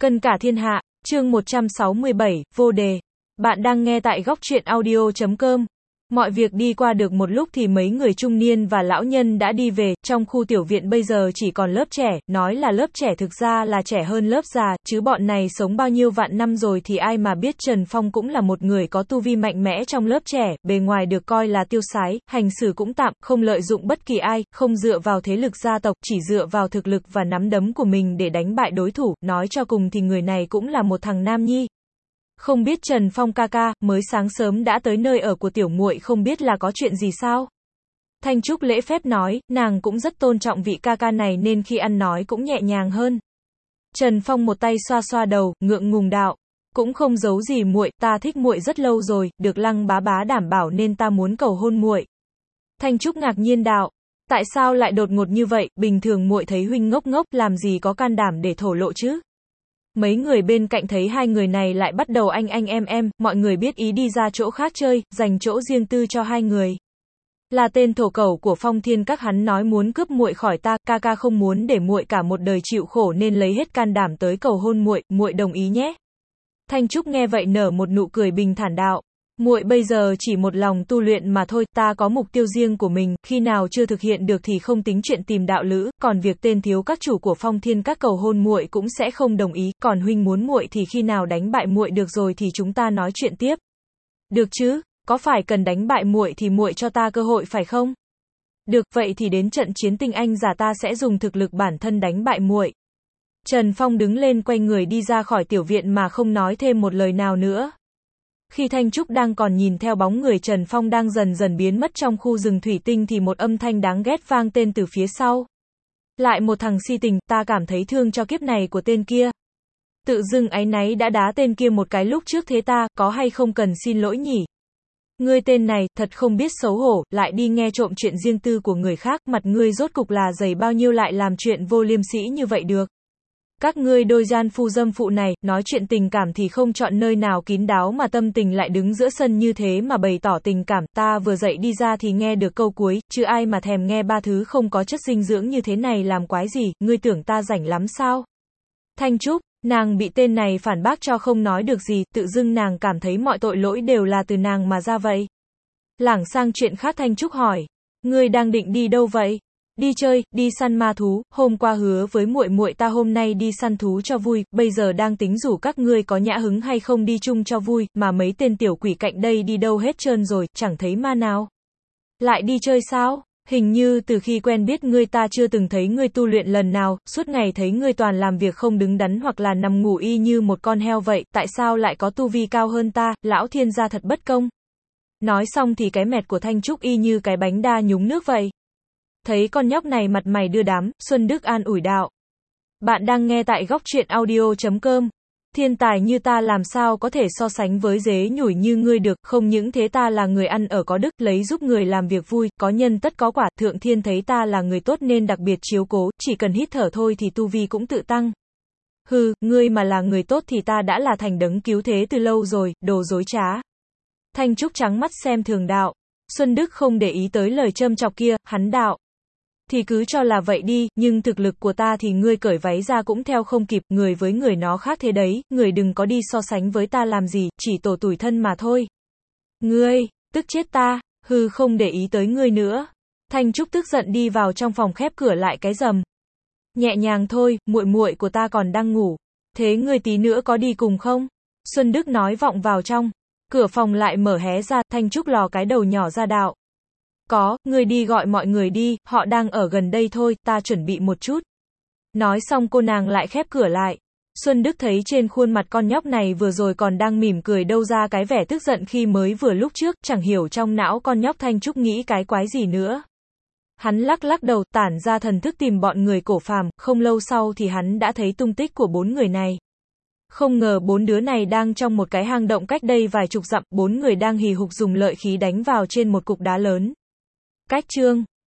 Cân cả thiên hạ, chương 167, vô đề. Bạn đang nghe tại góc truyện audio.com. Mọi việc đi qua được một lúc thì mấy người trung niên và lão nhân đã đi về, trong khu tiểu viện bây giờ chỉ còn lớp trẻ, nói là lớp trẻ thực ra là trẻ hơn lớp già, chứ bọn này sống bao nhiêu vạn năm rồi thì ai mà biết. Trần Phong cũng là một người có tu vi mạnh mẽ trong lớp trẻ, bề ngoài được coi là tiêu sái, hành xử cũng tạm, không lợi dụng bất kỳ ai, không dựa vào thế lực gia tộc, chỉ dựa vào thực lực và nắm đấm của mình để đánh bại đối thủ, nói cho cùng thì người này cũng là một thằng nam nhi. Không biết Trần Phong ca ca, mới sáng sớm đã tới nơi ở của tiểu muội, không biết là có chuyện gì sao? Thanh Trúc lễ phép nói, nàng cũng rất tôn trọng vị ca ca này nên khi ăn nói cũng nhẹ nhàng hơn. Trần Phong một tay xoa xoa đầu, ngượng ngùng đạo, cũng không giấu gì muội, ta thích muội rất lâu rồi, được Lăng bá bá đảm bảo nên ta muốn cầu hôn muội. Thanh Trúc ngạc nhiên đạo, tại sao lại đột ngột như vậy, bình thường muội thấy huynh ngốc ngốc, làm gì có can đảm để thổ lộ chứ? Mấy người bên cạnh thấy hai người này lại bắt đầu anh em, mọi người biết ý đi ra chỗ khác chơi, dành chỗ riêng tư cho hai người. Là tên thổ cẩu của Phong Thiên Các, hắn nói muốn cướp muội khỏi ta, ca ca không muốn để muội cả một đời chịu khổ nên lấy hết can đảm tới cầu hôn muội, muội đồng ý nhé. Thanh Trúc nghe vậy nở một nụ cười bình thản đạo, muội bây giờ chỉ một lòng tu luyện mà thôi, ta có mục tiêu riêng của mình, khi nào chưa thực hiện được thì không tính chuyện tìm đạo lữ, còn việc tên thiếu các chủ của Phong Thiên Các cầu hôn muội cũng sẽ không đồng ý, còn huynh muốn muội thì khi nào đánh bại muội được rồi thì chúng ta nói chuyện tiếp. Được chứ, có phải cần đánh bại muội thì muội cho ta cơ hội phải không? Được, vậy thì đến trận chiến tinh anh giả ta sẽ dùng thực lực bản thân đánh bại muội. Trần Phong đứng lên quay người đi ra khỏi tiểu viện mà không nói thêm một lời nào nữa. Khi Thanh Trúc đang còn nhìn theo bóng người Trần Phong đang dần dần biến mất trong khu rừng thủy tinh thì một âm thanh đáng ghét vang tên từ phía sau. Lại một thằng si tình, ta cảm thấy thương cho kiếp này của tên kia. Tự dưng áy náy đã đá tên kia một cái lúc trước thế ta, có hay không cần xin lỗi nhỉ? Ngươi tên này, thật không biết xấu hổ, lại đi nghe trộm chuyện riêng tư của người khác, mặt ngươi rốt cục là dày bao nhiêu lại làm chuyện vô liêm sỉ như vậy được. Các ngươi đôi gian phu dâm phụ này, nói chuyện tình cảm thì không chọn nơi nào kín đáo mà tâm tình lại đứng giữa sân như thế mà bày tỏ tình cảm, ta vừa dậy đi ra thì nghe được câu cuối, chứ ai mà thèm nghe ba thứ không có chất dinh dưỡng như thế này làm quái gì, ngươi tưởng ta rảnh lắm sao? Thanh Trúc, nàng bị tên này phản bác cho không nói được gì, tự dưng nàng cảm thấy mọi tội lỗi đều là từ nàng mà ra vậy. Lảng sang chuyện khác, Thanh Trúc hỏi, ngươi đang định đi đâu vậy? Đi chơi, đi săn ma thú, hôm qua hứa với muội muội ta hôm nay đi săn thú cho vui, bây giờ đang tính rủ các ngươi có nhã hứng hay không đi chung cho vui, mà mấy tên tiểu quỷ cạnh đây đi đâu hết trơn rồi, chẳng thấy ma nào. Lại đi chơi sao? Hình như từ khi quen biết ngươi ta chưa từng thấy ngươi tu luyện lần nào, suốt ngày thấy ngươi toàn làm việc không đứng đắn hoặc là nằm ngủ y như một con heo vậy, tại sao lại có tu vi cao hơn ta, lão thiên gia thật bất công. Nói xong thì cái mẹt của Thanh Trúc y như cái bánh đa nhúng nước vậy. Thấy con nhóc này mặt mày đưa đám, Xuân Đức an ủi đạo. Bạn đang nghe tại góc truyện audio.com. Thiên tài như ta làm sao có thể so sánh với dế nhủi như ngươi được, không những thế ta là người ăn ở có đức, lấy giúp người làm việc vui, có nhân tất có quả, thượng thiên thấy ta là người tốt nên đặc biệt chiếu cố, chỉ cần hít thở thôi thì tu vi cũng tự tăng. Hừ, ngươi mà là người tốt thì ta đã là thành đấng cứu thế từ lâu rồi, đồ dối trá. Thanh Trúc trắng mắt xem thường đạo. Xuân Đức không để ý tới lời châm chọc kia, hắn đạo. Thì cứ cho là vậy đi, nhưng thực lực của ta thì ngươi cởi váy ra cũng theo không kịp, người với người nó khác thế đấy, người đừng có đi so sánh với ta làm gì, chỉ tổ tủi thân mà thôi. Ngươi, tức chết ta, hừ không để ý tới ngươi nữa. Thanh Trúc tức giận đi vào trong phòng khép cửa lại cái rầm. Nhẹ nhàng thôi, muội muội của ta còn đang ngủ. Thế ngươi tí nữa có đi cùng không? Xuân Đức nói vọng vào trong. Cửa phòng lại mở hé ra, Thanh Trúc lò cái đầu nhỏ ra đạo. Có, ngươi đi gọi mọi người đi, họ đang ở gần đây thôi, ta chuẩn bị một chút. Nói xong cô nàng lại khép cửa lại. Xuân Đức thấy trên khuôn mặt con nhóc này vừa rồi còn đang mỉm cười đâu ra cái vẻ tức giận khi mới vừa lúc trước, chẳng hiểu trong não con nhóc Thanh Trúc nghĩ cái quái gì nữa. Hắn lắc lắc đầu, tản ra thần thức tìm bọn người cổ phàm, không lâu sau thì hắn đã thấy tung tích của bốn người này. Không ngờ bốn đứa này đang trong một cái hang động cách đây vài chục dặm, bốn người đang hì hục dùng lợi khí đánh vào trên một cục đá lớn. Cách chương